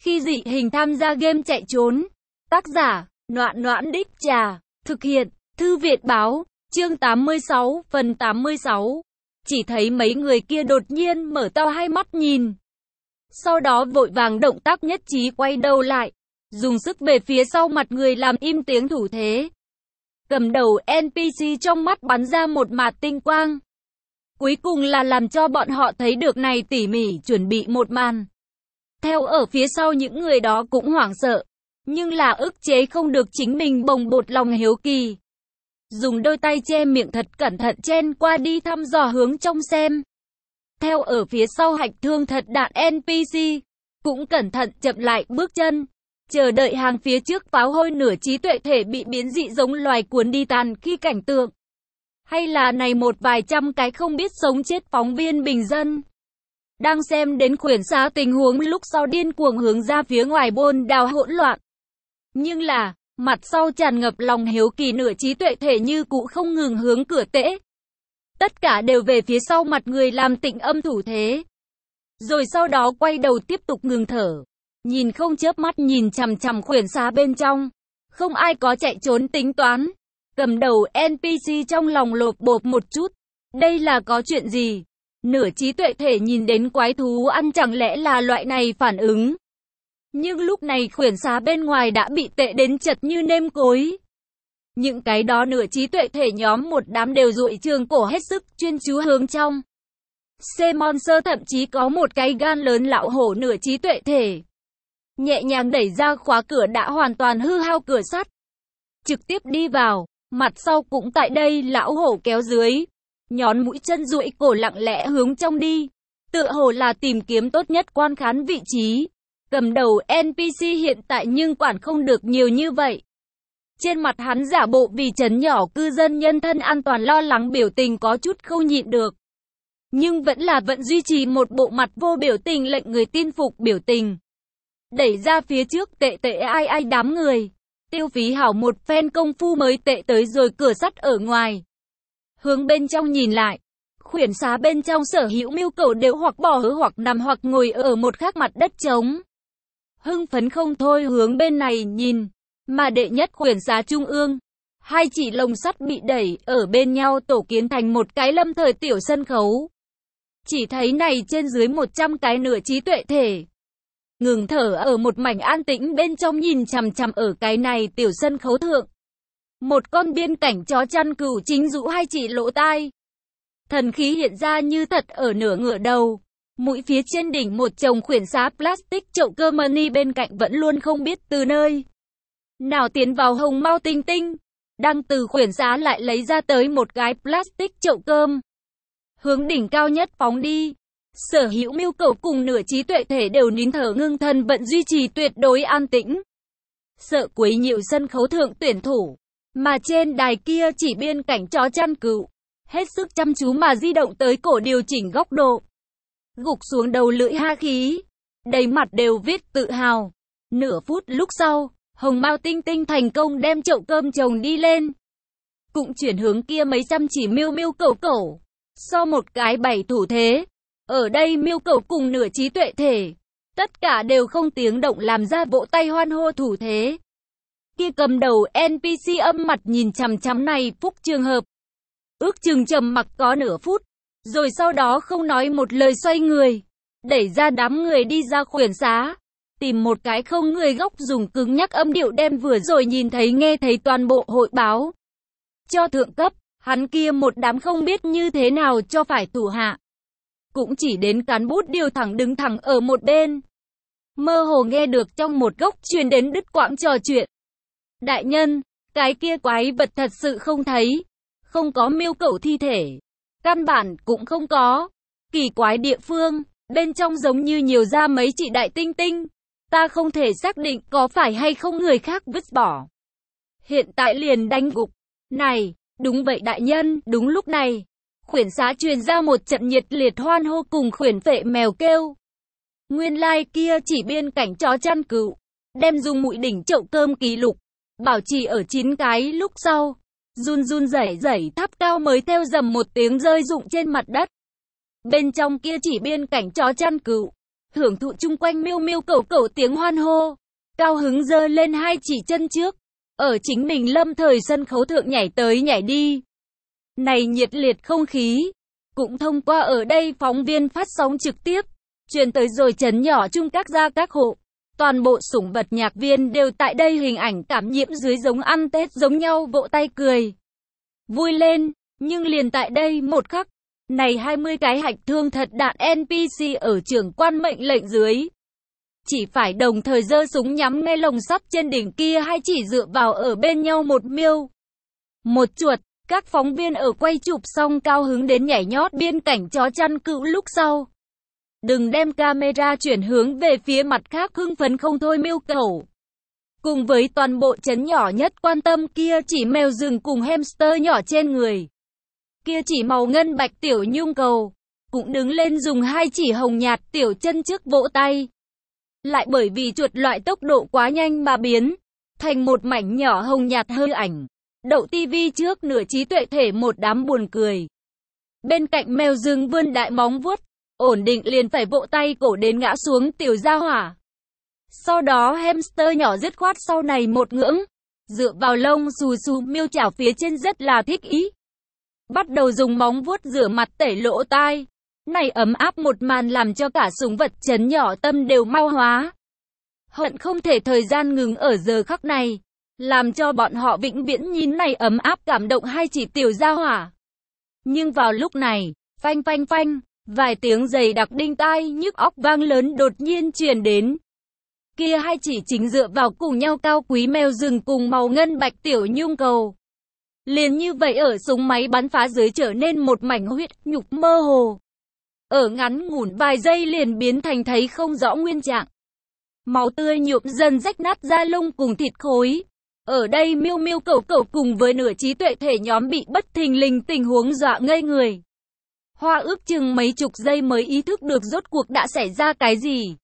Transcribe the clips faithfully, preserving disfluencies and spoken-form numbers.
Khi dị hình tham gia game chạy trốn. Tác giả, Noãn Noãn Đích Trà. Thực hiện, Thư Viện Báo. Chương tám mươi sáu, phần tám mươi sáu. Chỉ thấy mấy người kia đột nhiên mở to hai mắt nhìn. Sau đó vội vàng động tác nhất trí quay đầu lại. Dùng sức về phía sau mặt người làm im tiếng thủ thế. Cầm đầu en pê xê trong mắt bắn ra một mạt tinh quang. Cuối cùng là làm cho bọn họ thấy được này tỉ mỉ chuẩn bị một màn. Theo ở phía sau những người đó cũng hoảng sợ. Nhưng là ức chế không được chính mình bồng bột lòng hiếu kỳ. Dùng đôi tay che miệng thật cẩn thận chen qua đi thăm dò hướng trong xem. Theo ở phía sau hạch thương thật đạn en pê xê. Cũng cẩn thận chậm lại bước chân. Chờ đợi hàng phía trước pháo hôi nửa trí tuệ thể bị biến dị giống loài cuốn đi tàn khi cảnh tượng. Hay là này một vài trăm cái không biết sống chết phóng viên bình dân. Đang xem đến khuyển xá tình huống lúc sau điên cuồng hướng ra phía ngoài bôn đào hỗn loạn. Nhưng là, mặt sau tràn ngập lòng hiếu kỳ nửa trí tuệ thể như cũ không ngừng hướng cửa tễ. Tất cả đều về phía sau mặt người làm tịnh âm thủ thế. Rồi sau đó quay đầu tiếp tục ngừng thở. Nhìn không chớp mắt nhìn chằm chằm khuyển xá bên trong. Không ai có chạy trốn tính toán. Cầm đầu en pê xê trong lòng lột bột một chút. Đây là có chuyện gì? Nửa trí tuệ thể nhìn đến quái thú ăn chẳng lẽ là loại này phản ứng. Nhưng lúc này khuyển xá bên ngoài đã bị tệ đến chật như nêm cối. Những cái đó nửa trí tuệ thể nhóm một đám đều dụi trường cổ hết sức chuyên chú hướng trong. C-Monster thậm chí có một cái gan lớn lão hổ nửa trí tuệ thể. Nhẹ nhàng đẩy ra khóa cửa đã hoàn toàn hư hao cửa sắt. Trực tiếp đi vào, mặt sau cũng tại đây lão hổ kéo dưới. Nhón mũi chân duỗi cổ lặng lẽ hướng trong đi. Tựa hồ là tìm kiếm tốt nhất quan khán vị trí. Cầm đầu en pê xê hiện tại nhưng quản không được nhiều như vậy. Trên mặt hắn giả bộ vì trấn nhỏ cư dân nhân thân an toàn lo lắng biểu tình có chút không nhịn được. Nhưng vẫn là vẫn duy trì một bộ mặt vô biểu tình lệnh người tin phục biểu tình. Đẩy ra phía trước tệ tệ ai ai đám người. Tiêu phí hảo một phen công phu mới tệ tới rồi cửa sắt ở ngoài. Hướng bên trong nhìn lại. Khuyển xá bên trong sở hữu miêu cầu đều hoặc bò hứa hoặc nằm hoặc ngồi ở một khác mặt đất trống. Hưng phấn không thôi hướng bên này nhìn. Mà đệ nhất khuyển xá trung ương. Hai chỉ lồng sắt bị đẩy ở bên nhau tổ kiến thành một cái lâm thời tiểu sân khấu. Chỉ thấy này trên dưới một trăm cái nửa trí tuệ thể. Ngừng thở ở một mảnh an tĩnh bên trong nhìn chằm chằm ở cái này tiểu sân khấu thượng. Một con biên cảnh chó chăn cừu chính rũ hai chỉ lỗ tai. Thần khí hiện ra như thật ở nửa ngửa đầu. Mũi phía trên đỉnh một chồng khuyển xá plastic chậu cơm mani bên cạnh vẫn luôn không biết từ nơi nào tiến vào hồng mau tinh tinh. Đang từ khuyển xá lại lấy ra tới một cái plastic chậu cơm. Hướng đỉnh cao nhất phóng đi. Sở hữu miêu cầu cùng nửa trí tuệ thể đều nín thở ngưng thần vận duy trì tuyệt đối an tĩnh. Sợ quấy nhiễu sân khấu thượng tuyển thủ. Mà trên đài kia chỉ biên cảnh chó chăn cừu. Hết sức chăm chú mà di động tới cổ điều chỉnh góc độ. Gục xuống đầu lưỡi ha khí. Đầy mặt đều viết tự hào. Nửa phút lúc sau, hồng mao tinh tinh thành công đem chậu cơm chồng đi lên. Cũng chuyển hướng kia mấy trăm chỉ miêu miêu cẩu cẩu. So một cái bảy thủ thế. Ở đây miêu cẩu cùng nửa trí tuệ thể. Tất cả đều không tiếng động làm ra vỗ tay hoan hô thủ thế. Kia cầm đầu en pê xê âm mặt nhìn chằm chằm này phúc trường hợp. Ước chừng trầm mặc có nửa phút. Rồi sau đó không nói một lời xoay người. Đẩy ra đám người đi ra khuyển xá. Tìm một cái không người góc dùng cứng nhắc âm điệu đem vừa rồi nhìn thấy nghe thấy toàn bộ hội báo. Cho thượng cấp, hắn kia một đám không biết như thế nào cho phải thủ hạ. Cũng chỉ đến cán bút điều thẳng đứng thẳng ở một bên. Mơ hồ nghe được trong một góc truyền đến đứt quãng trò chuyện. Đại nhân, cái kia quái vật thật sự không thấy. Không có miêu cẩu thi thể. Căn bản cũng không có. Kỳ quái địa phương, bên trong giống như nhiều ra mấy chị đại tinh tinh. Ta không thể xác định có phải hay không người khác vứt bỏ. Hiện tại liền đánh gục. Này, đúng vậy đại nhân, đúng lúc này. Khuyển xá truyền ra một trận nhiệt liệt hoan hô cùng khuyển phệ mèo kêu. Nguyên lai like kia chỉ biên cảnh chó chăn cừu. Đem dùng mũi đỉnh chậu cơm kỷ lục. Bảo trì ở chín cái lúc sau. Run run rẩy rẩy tháp cao mới theo dầm một tiếng rơi rụng trên mặt đất. Bên trong kia chỉ biên cảnh chó chăn cừu. hưởng thụ chung quanh miêu miêu cẩu cẩu tiếng hoan hô, cao hứng giơ lên hai chỉ chân trước, ở chính mình lâm thời sân khấu thượng nhảy tới nhảy đi. Này nhiệt liệt không khí, cũng thông qua ở đây phóng viên phát sóng trực tiếp, truyền tới rồi trấn nhỏ chung các gia các hộ. Toàn bộ sủng vật nhạc viên đều tại đây hình ảnh cảm nhiễm dưới giống ăn Tết giống nhau vỗ tay cười. Vui lên, nhưng liền tại đây một khắc, này hai mươi cái hạch thương thật đạn en pê xê ở trưởng quan mệnh lệnh dưới. Chỉ phải đồng thời giơ súng nhắm ngay lồng sắt trên đỉnh kia hay chỉ dựa vào ở bên nhau một miêu. Một chuột, các phóng viên ở quay chụp xong cao hứng đến nhảy nhót biên cảnh chó chăn cừu lúc sau. Đừng đem camera chuyển hướng về phía mặt khác hưng phấn không thôi miêu cẩu. Cùng với toàn bộ trấn nhỏ nhất quan tâm kia chỉ mèo rừng cùng hamster nhỏ trên người. Kia chỉ màu ngân bạch tiểu nhung cầu, cũng đứng lên dùng hai chỉ hồng nhạt tiểu chân trước vỗ tay. Lại bởi vì chuột loại tốc độ quá nhanh mà biến thành một mảnh nhỏ hồng nhạt hơi ảnh. Đậu tivi trước nửa trí tuệ thể một đám buồn cười. Bên cạnh mèo rừng vươn đại móng vuốt, ổn định liền phải vỗ tay cổ đến ngã xuống tiểu gia hỏa. Sau đó hamster nhỏ dứt khoát sau này một ngưỡng, dựa vào lông xù xù miêu chảo phía trên rất là thích ý. Bắt đầu dùng móng vuốt rửa mặt tẩy lỗ tai. Này ấm áp một màn làm cho cả sủng vật trấn nhỏ tâm đều mau hóa. Hận không thể thời gian ngừng ở giờ khắc này, làm cho bọn họ vĩnh viễn nhìn này ấm áp cảm động hai chỉ tiểu gia hỏa. Nhưng vào lúc này, phanh phanh phanh, vài tiếng giày đặc đinh tai nhức óc vang lớn đột nhiên truyền đến. Kia hai chỉ chính dựa vào cùng nhau cao quý mèo rừng cùng màu ngân bạch tiểu nhung cầu. Liền như vậy ở súng máy bắn phá dưới trở nên một mảnh huyết nhục mơ hồ. Ở ngắn ngủn vài giây liền biến thành thấy không rõ nguyên trạng. Máu tươi nhuộm dần rách nát da lông cùng thịt khối. Ở đây miêu miêu cẩu cẩu cùng với nửa trí tuệ thể nhóm bị bất thình lình tình huống dọa ngây người. Hoa ước chừng mấy chục giây mới ý thức được rốt cuộc đã xảy ra cái gì.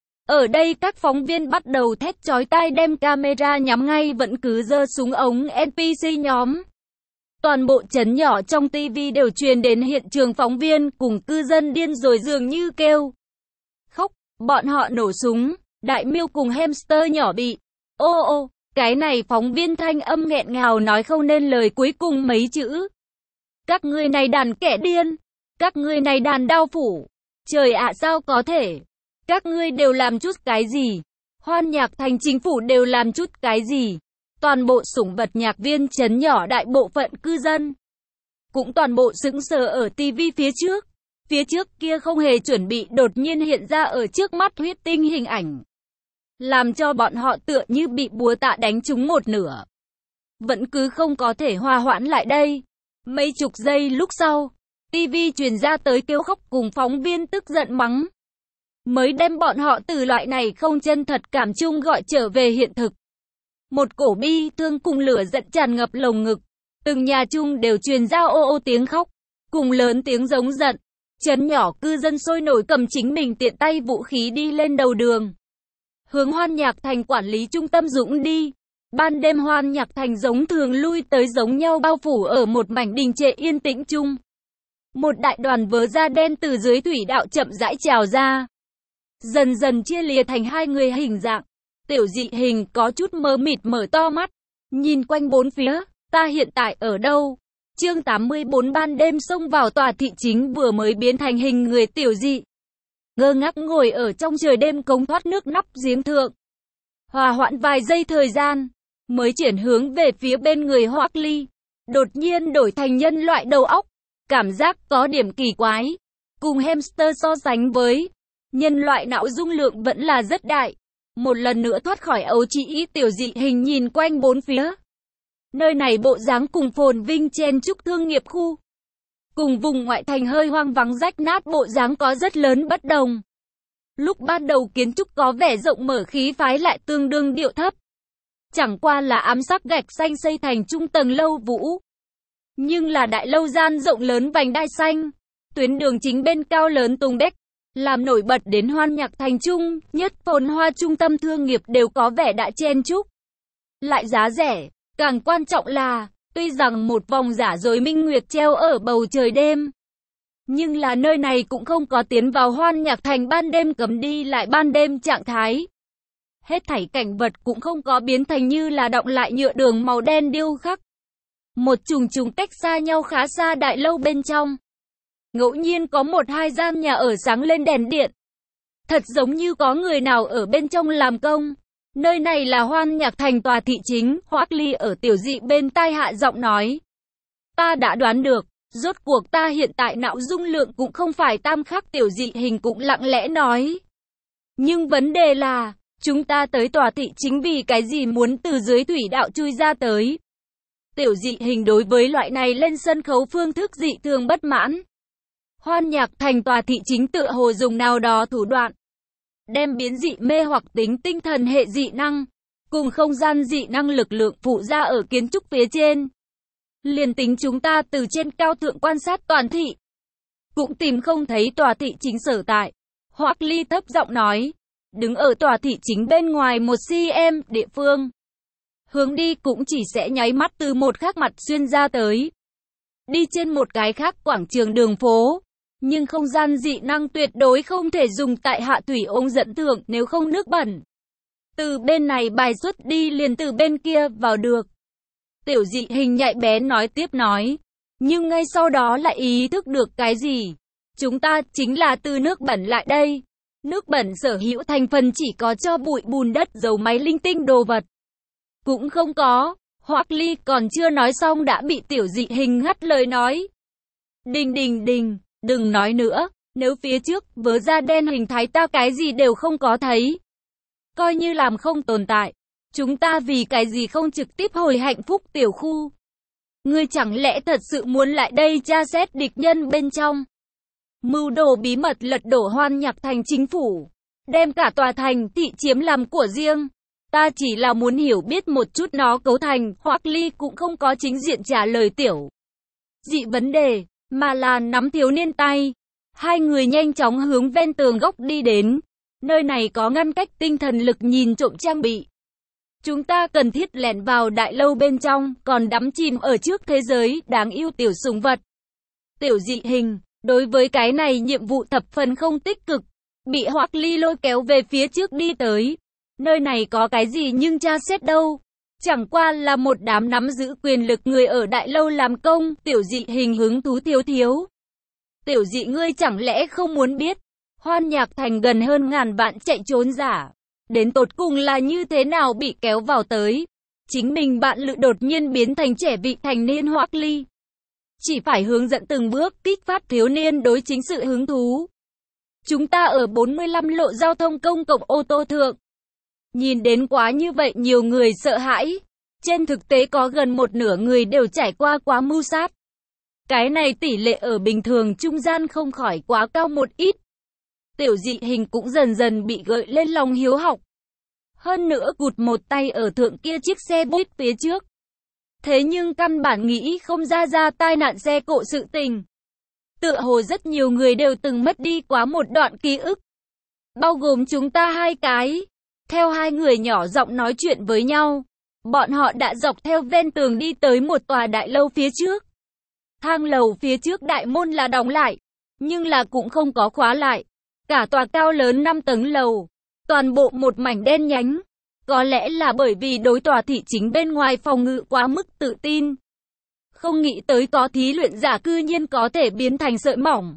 Ở đây các phóng viên bắt đầu thét chói tai đem camera nhắm ngay vẫn cứ giơ súng ống en pê xê nhóm. Toàn bộ trấn nhỏ trong tivi đều truyền đến hiện trường phóng viên cùng cư dân điên rồi dường như kêu. Khóc, bọn họ nổ súng, đại miêu cùng hamster nhỏ bị. Ô ô, cái này phóng viên thanh âm nghẹn ngào nói không nên lời cuối cùng mấy chữ. Các ngươi này đàn kẻ điên, các ngươi này đàn đao phủ. Trời ạ sao có thể, các ngươi đều làm chút cái gì, Hoan Nhạc Thành chính phủ đều làm chút cái gì. Toàn bộ sủng vật nhạc viên trấn nhỏ đại bộ phận cư dân cũng toàn bộ sững sờ ở tivi phía trước. Phía trước kia không hề chuẩn bị đột nhiên hiện ra ở trước mắt huyết tinh hình ảnh. Làm cho bọn họ tựa như bị búa tạ đánh trúng một nửa. Vẫn cứ không có thể hòa hoãn lại đây. Mấy chục giây lúc sau, tivi truyền ra tới kêu khóc cùng phóng viên tức giận mắng. Mới đem bọn họ từ loại này không chân thật cảm chung gọi trở về hiện thực. Một cổ bi thương cùng lửa giận tràn ngập lồng ngực. Từng nhà chung đều truyền ra ô ô tiếng khóc, cùng lớn tiếng giống giận. Trấn nhỏ cư dân sôi nổi cầm chính mình tiện tay vũ khí đi lên đầu đường. Hướng Hoan Nhạc Thành quản lý trung tâm dũng đi. Ban đêm Hoan Nhạc Thành giống thường lui tới giống nhau bao phủ ở một mảnh đình trệ yên tĩnh chung. Một đại đoàn vớ da đen từ dưới thủy đạo chậm rãi trào ra. Dần dần chia lìa thành hai người hình dạng. Tiểu dị hình có chút mờ mịt mở to mắt. Nhìn quanh bốn phía, ta hiện tại ở đâu? Chương tám mươi bốn ban đêm xông vào tòa thị chính vừa mới biến thành hình người tiểu dị. Ngơ ngác ngồi ở trong trời đêm cống thoát nước nắp giếng thượng. Hòa hoãn vài giây thời gian, mới chuyển hướng về phía bên người Hoắc Ly. Đột nhiên đổi thành nhân loại đầu óc. Cảm giác có điểm kỳ quái. Cùng hamster so sánh với, nhân loại não dung lượng vẫn là rất đại. Một lần nữa thoát khỏi ấu trĩ tiểu dị hình nhìn quanh bốn phía. Nơi này bộ dáng cùng phồn vinh chen chúc thương nghiệp khu. Cùng vùng ngoại thành hơi hoang vắng rách nát bộ dáng có rất lớn bất đồng. Lúc ban đầu kiến trúc có vẻ rộng mở khí phái lại tương đương điệu thấp. Chẳng qua là ám sắc gạch xanh xây thành trung tầng lâu vũ. Nhưng là đại lâu gian rộng lớn vành đai xanh. Tuyến đường chính bên cao lớn tung đếch. Làm nổi bật đến Hoan Nhạc Thành trung, nhất phồn hoa trung tâm thương nghiệp đều có vẻ đã chen chúc. Lại giá rẻ, càng quan trọng là, tuy rằng một vòng giả dối minh nguyệt treo ở bầu trời đêm. Nhưng là nơi này cũng không có tiến vào Hoan Nhạc Thành ban đêm cấm đi lại ban đêm trạng thái. Hết thảy cảnh vật cũng không có biến thành như là đọng lại nhựa đường màu đen điêu khắc. Một chùng chùng cách xa nhau khá xa đại lâu bên trong. Ngẫu nhiên có một hai gian nhà ở sáng lên đèn điện. Thật giống như có người nào ở bên trong làm công. Nơi này là Hoan Nhạc Thành tòa thị chính, Hoắc Ly ở Tiểu Dị bên tai hạ giọng nói. Ta đã đoán được, rốt cuộc ta hiện tại não dung lượng cũng không phải tam khắc. Tiểu Dị Hình cũng lặng lẽ nói. Nhưng vấn đề là, chúng ta tới tòa thị chính vì cái gì muốn từ dưới thủy đạo chui ra tới. Tiểu Dị Hình đối với loại này lên sân khấu phương thức dị thường bất mãn. Hoan Nhạc Thành tòa thị chính tựa hồ dùng nào đó thủ đoạn. Đem biến dị mê hoặc tính tinh thần hệ dị năng, cùng không gian dị năng lực lượng phụ ra ở kiến trúc phía trên. Liền tính chúng ta từ trên cao thượng quan sát toàn thị, cũng tìm không thấy tòa thị chính sở tại. Hoắc Ly thấp giọng nói, đứng ở tòa thị chính bên ngoài một xăng địa phương. Hướng đi cũng chỉ sẽ nháy mắt từ một khác mặt xuyên ra tới. Đi trên một cái khác quảng trường đường phố. Nhưng không gian dị năng tuyệt đối không thể dùng tại hạ thủy ống dẫn thượng nếu không nước bẩn. Từ bên này bài xuất đi liền từ bên kia vào được. Tiểu Dị Hình nhạy bén nói tiếp nói. Nhưng ngay sau đó lại ý thức được cái gì? Chúng ta chính là từ nước bẩn lại đây. Nước bẩn sở hữu thành phần chỉ có cho bụi bùn đất dầu máy linh tinh đồ vật. Cũng không có. Hoắc Ly còn chưa nói xong đã bị Tiểu Dị Hình ngắt lời nói. Đình đình đình. Đừng nói nữa, nếu phía trước vớ da đen hình thái ta cái gì đều không có thấy. Coi như làm không tồn tại. Chúng ta vì cái gì không trực tiếp hồi hạnh phúc tiểu khu. Ngươi chẳng lẽ thật sự muốn lại đây tra xét địch nhân bên trong. Mưu đồ bí mật lật đổ Hoan Nhạc Thành chính phủ. Đem cả tòa thành thị chiếm làm của riêng. Ta chỉ là muốn hiểu biết một chút nó cấu thành. Hoắc Ly cũng không có chính diện trả lời Tiểu Dị vấn đề. Mà là nắm thiếu niên tay. Hai người nhanh chóng hướng ven tường góc đi đến. Nơi này có ngăn cách tinh thần lực nhìn trộm trang bị. Chúng ta cần thiết lẻn vào đại lâu bên trong, còn đắm chìm ở trước thế giới đáng yêu tiểu sủng vật. Tiểu Dị Hình, đối với cái này nhiệm vụ thập phần không tích cực. Bị Hoắc Ly lôi kéo về phía trước đi tới. Nơi này có cái gì nhưng tra xét đâu. Chẳng qua là một đám nắm giữ quyền lực người ở đại lâu làm công. Tiểu Dị Hình hứng thú thiếu thiếu. Tiểu Dị ngươi chẳng lẽ không muốn biết. Hoan Nhạc Thành gần hơn ngàn vạn chạy trốn giả. Đến tột cùng là như thế nào bị kéo vào tới. Chính mình bạn lự đột nhiên biến thành trẻ vị thành niên Hoắc Ly. Chỉ phải hướng dẫn từng bước kích phát thiếu niên đối chính sự hứng thú. Chúng ta ở bốn mươi lăm lộ giao thông công cộng ô tô thượng. Nhìn đến quá như vậy nhiều người sợ hãi. Trên thực tế có gần một nửa người đều trải qua quá mưu sát. Cái này tỷ lệ ở bình thường trung gian không khỏi quá cao một ít. Tiểu Dị Hình cũng dần dần bị gợi lên lòng hiếu học. Hơn nữa cụt một tay ở thượng kia chiếc xe buýt phía trước. Thế nhưng căn bản nghĩ không ra ra tai nạn xe cộ sự tình. Tựa hồ rất nhiều người đều từng mất đi quá một đoạn ký ức. Bao gồm chúng ta hai cái. Theo hai người nhỏ giọng nói chuyện với nhau. Bọn họ đã dọc theo ven tường đi tới một tòa đại lâu phía trước. Thang lầu phía trước đại môn là đóng lại. Nhưng là cũng không có khóa lại. Cả tòa cao lớn năm tầng lầu. Toàn bộ một mảnh đen nhánh. Có lẽ là bởi vì đối tòa thị chính bên ngoài phòng ngự quá mức tự tin. Không nghĩ tới có thí luyện giả cư nhiên có thể biến thành sợi mỏng.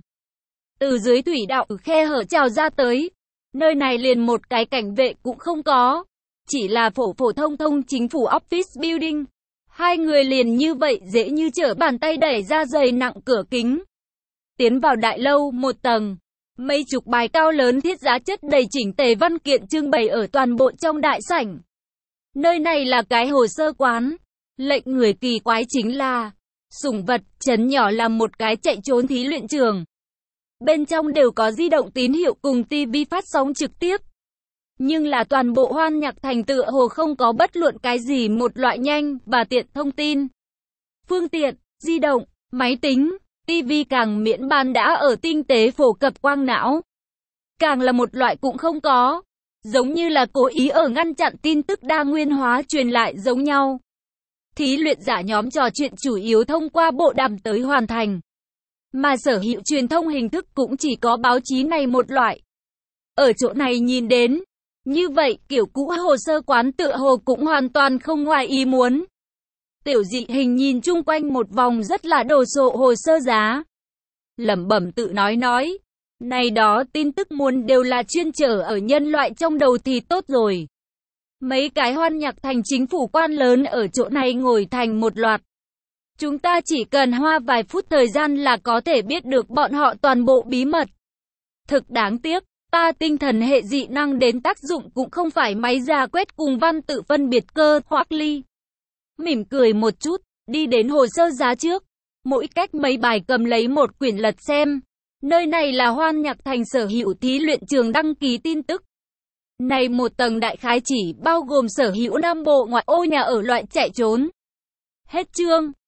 Từ dưới thủy đạo khe hở trào ra tới. Nơi này liền một cái cảnh vệ cũng không có. Chỉ là phổ phổ thông thông chính phủ office building. Hai người liền như vậy dễ như trở bàn tay đẩy ra dày nặng cửa kính. Tiến vào đại lâu một tầng. Mấy chục bài cao lớn thiết giá chất đầy chỉnh tề văn kiện trưng bày ở toàn bộ trong đại sảnh. Nơi này là cái hồ sơ quán. Lệnh người kỳ quái chính là sủng vật trấn nhỏ là một cái chạy trốn thí luyện trường. Bên trong đều có di động tín hiệu cùng tivi phát sóng trực tiếp. Nhưng là toàn bộ Hoan Nhạc Thành tựa hồ không có bất luận cái gì một loại nhanh và tiện thông tin. Phương tiện, di động, máy tính, tivi càng miễn bàn đã ở tinh tế phổ cập quang não. Càng là một loại cũng không có. Giống như là cố ý ở ngăn chặn tin tức đa nguyên hóa truyền lại giống nhau. Thí luyện giả nhóm trò chuyện chủ yếu thông qua bộ đàm tới hoàn thành. Mà sở hữu truyền thông hình thức cũng chỉ có báo chí này một loại. Ở chỗ này nhìn đến, như vậy kiểu cũ hồ sơ quán tựa hồ cũng hoàn toàn không ngoài ý muốn. Tiểu Dị Hình nhìn chung quanh một vòng rất là đồ sộ hồ sơ giá. Lẩm bẩm tự nói nói, này đó tin tức muốn đều là chuyên trở ở nhân loại trong đầu thì tốt rồi. Mấy cái hoan nhạc thành chính phủ quan lớn ở chỗ này ngồi thành một loạt. Chúng ta chỉ cần hoa vài phút thời gian là có thể biết được bọn họ toàn bộ bí mật. Thực đáng tiếc, ta tinh thần hệ dị năng đến tác dụng cũng không phải máy ra quét cùng văn tự phân biệt cơ. Hoắc Ly mỉm cười một chút, đi đến hồ sơ giá trước. Mỗi cách mấy bài cầm lấy một quyển lật xem. Nơi này là hoan nhạc thành sở hữu thí luyện trường đăng ký tin tức. Này một tầng đại khái chỉ bao gồm sở hữu Nam Bộ ngoại ô nhà ở loại chạy trốn. Hết chương.